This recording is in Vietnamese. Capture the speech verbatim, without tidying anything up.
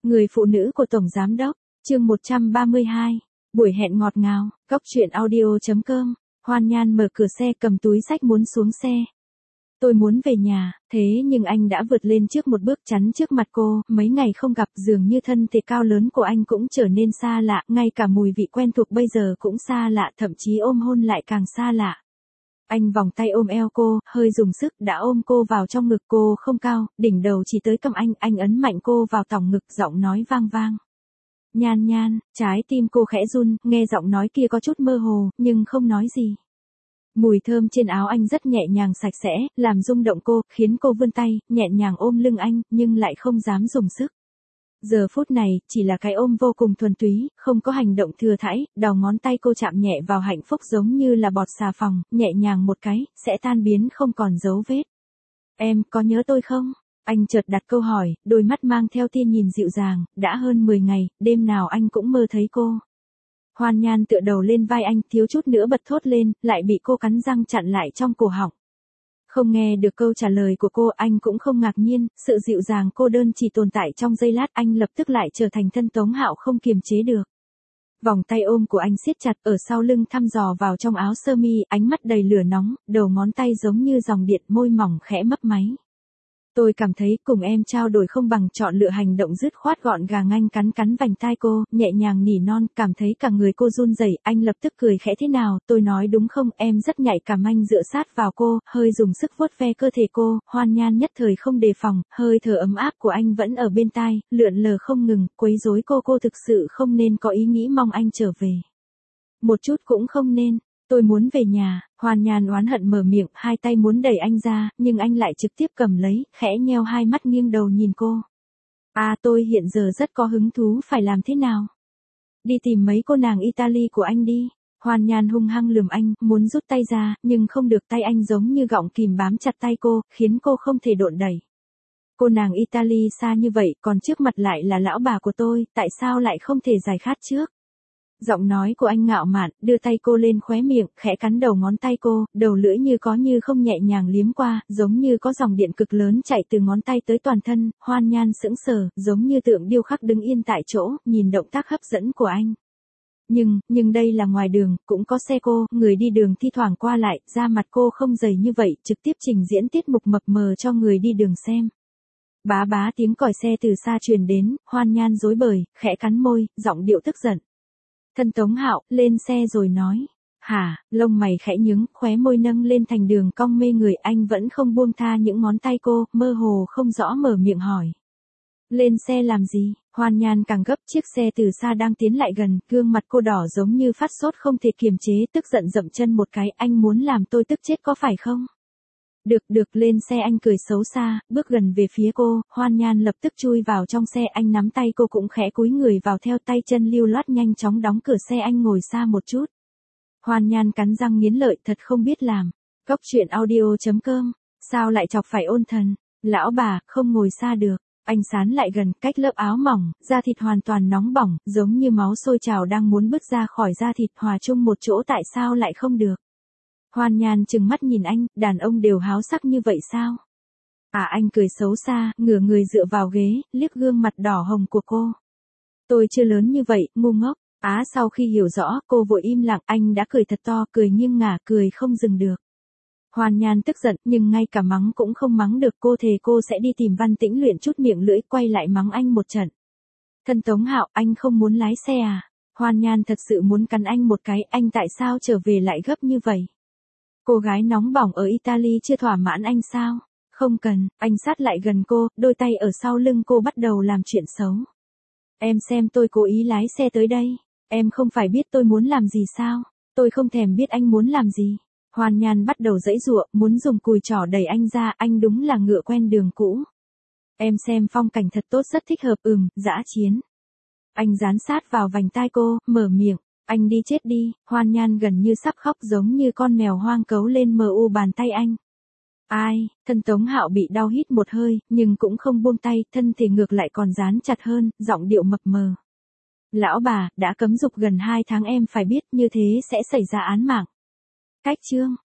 Người phụ nữ của Tổng Giám Đốc, chương một trăm ba mươi hai, buổi hẹn ngọt ngào, cốc truyện audio chấm com, Hoan Nhan mở cửa xe cầm túi xách muốn xuống xe. Tôi muốn về nhà, thế nhưng anh đã vượt lên trước một bước chắn trước mặt cô, mấy ngày không gặp dường như thân thể cao lớn của anh cũng trở nên xa lạ, ngay cả mùi vị quen thuộc bây giờ cũng xa lạ, thậm chí ôm hôn lại càng xa lạ. Anh vòng tay ôm eo cô, hơi dùng sức đã ôm cô vào trong ngực cô không cao, đỉnh đầu chỉ tới cằm anh, anh ấn mạnh cô vào tỏng ngực giọng nói vang vang. Nhan Nhan, trái tim cô khẽ run, nghe giọng nói kia có chút mơ hồ, nhưng không nói gì. Mùi thơm trên áo anh rất nhẹ nhàng sạch sẽ, làm rung động cô, khiến cô vươn tay, nhẹ nhàng ôm lưng anh, nhưng lại không dám dùng sức. Giờ phút này, chỉ là cái ôm vô cùng thuần túy, không có hành động thừa thãi, đầu ngón tay cô chạm nhẹ vào hạnh phúc giống như là bọt xà phòng, nhẹ nhàng một cái, sẽ tan biến không còn dấu vết. Em, có nhớ tôi không? Anh chợt đặt câu hỏi, đôi mắt mang theo tia nhìn dịu dàng, đã hơn mười ngày, đêm nào anh cũng mơ thấy cô. Hoan Nhan tựa đầu lên vai anh, thiếu chút nữa bật thốt lên, lại bị cô cắn răng chặn lại trong cổ họng. Không nghe được câu trả lời của cô, anh cũng không ngạc nhiên, sự dịu dàng cô đơn chỉ tồn tại trong giây lát, anh lập tức lại trở thành thân Tống Hạo không kiềm chế được. Vòng tay ôm của anh siết chặt ở sau lưng thăm dò vào trong áo sơ mi, ánh mắt đầy lửa nóng, đầu ngón tay giống như dòng điện, môi mỏng khẽ mấp máy. Tôi cảm thấy cùng em trao đổi không bằng chọn lựa hành động dứt khoát gọn gàng. Anh cắn cắn vành tai cô, nhẹ nhàng nỉ non, cảm thấy cả người cô run rẩy. Anh lập tức cười khẽ thế nào, tôi nói đúng không, em rất nhạy cảm. Anh dựa sát vào cô, hơi dùng sức vuốt ve cơ thể cô, Hoan Nhan nhất thời không đề phòng, hơi thở ấm áp của anh vẫn ở bên tai, lượn lờ không ngừng, quấy rối cô. Cô thực sự không nên có ý nghĩ mong anh trở về. Một chút cũng không nên. Tôi muốn về nhà, Hoan Nhan oán hận mở miệng, hai tay muốn đẩy anh ra, nhưng anh lại trực tiếp cầm lấy, khẽ nheo hai mắt nghiêng đầu nhìn cô. À, tôi hiện giờ rất có hứng thú, phải làm thế nào? Đi tìm mấy cô nàng Italy của anh đi. Hoan Nhan hung hăng lườm anh, muốn rút tay ra, nhưng không được, tay anh giống như gọng kìm bám chặt tay cô, khiến cô không thể độn đẩy. Cô nàng Italy xa như vậy, còn trước mặt lại là lão bà của tôi, tại sao lại không thể giải khát trước? Giọng nói của anh ngạo mạn, đưa tay cô lên khóe miệng, khẽ cắn đầu ngón tay cô, đầu lưỡi như có như không nhẹ nhàng liếm qua, giống như có dòng điện cực lớn chạy từ ngón tay tới toàn thân. Hoan Nhan sững sờ, giống như tượng điêu khắc đứng yên tại chỗ, nhìn động tác hấp dẫn của anh. Nhưng, nhưng đây là ngoài đường, cũng có xe cô, người đi đường thi thoảng qua lại, da mặt cô không dày như vậy, trực tiếp trình diễn tiết mục mập mờ cho người đi đường xem. Bá bá tiếng còi xe từ xa truyền đến, Hoan Nhan rối bời, khẽ cắn môi, giọng điệu tức giận. Thân Tống Hạo, lên xe rồi nói. Hả, lông mày khẽ nhướng, khóe môi nâng lên thành đường cong mê người, anh vẫn không buông tha những ngón tay cô, mơ hồ không rõ mở miệng hỏi. Lên xe làm gì? Hoan Nhan càng gấp, chiếc xe từ xa đang tiến lại gần, gương mặt cô đỏ giống như phát sốt không thể kiềm chế, tức giận dậm chân một cái, anh muốn làm tôi tức chết có phải không? Được, được, lên xe. Anh cười xấu xa, bước gần về phía cô, Hoan Nhan lập tức chui vào trong xe, anh nắm tay cô cũng khẽ cúi người vào theo, tay chân lưu loát nhanh chóng đóng cửa xe. Anh ngồi xa một chút. Hoan Nhan cắn răng nghiến lợi, thật không biết làm. Cốc truyện audio chấm com, sao lại chọc phải ôn thần? Lão bà, không ngồi xa được. Anh sán lại gần, cách lớp áo mỏng, da thịt hoàn toàn nóng bỏng, giống như máu sôi trào đang muốn bứt ra khỏi da thịt, hòa chung một chỗ, tại sao lại không được? Hoan Nhan trừng mắt nhìn anh, đàn ông đều háo sắc như vậy sao? À, anh cười xấu xa, ngửa người dựa vào ghế, liếc gương mặt đỏ hồng của cô. Tôi chưa lớn như vậy, ngu ngốc. Á, sau khi hiểu rõ, cô vội im lặng, anh đã cười thật to, cười nghiêng ngả, cười không dừng được. Hoan Nhan tức giận, nhưng ngay cả mắng cũng không mắng được, cô thề cô sẽ đi tìm Văn Tĩnh luyện chút miệng lưỡi, quay lại mắng anh một trận. Thân Tống Hạo, anh không muốn lái xe à? Hoan Nhan thật sự muốn cắn anh một cái, anh tại sao trở về lại gấp như vậy? Cô gái nóng bỏng ở Italy chưa thỏa mãn anh sao? Không cần, anh sát lại gần cô, đôi tay ở sau lưng cô bắt đầu làm chuyện xấu. Em xem tôi cố ý lái xe tới đây, em không phải biết tôi muốn làm gì sao? Tôi không thèm biết anh muốn làm gì. Hoan Nhan bắt đầu giãy giụa, muốn dùng cùi trỏ đẩy anh ra, anh đúng là ngựa quen đường cũ. Em xem phong cảnh thật tốt, rất thích hợp, ừm, dã chiến. Anh dán sát vào vành tai cô, mở miệng. Anh đi chết đi. Hoan Nhan gần như sắp khóc, giống như con mèo hoang cấu lên mờ u bàn tay anh. Ai, thân Tống Hạo bị đau hít một hơi, nhưng cũng không buông tay, thân thể ngược lại còn dán chặt hơn, giọng điệu mập mờ. Lão bà, đã cấm dục gần hai tháng, em phải biết như thế sẽ xảy ra án mạng. Cách chương.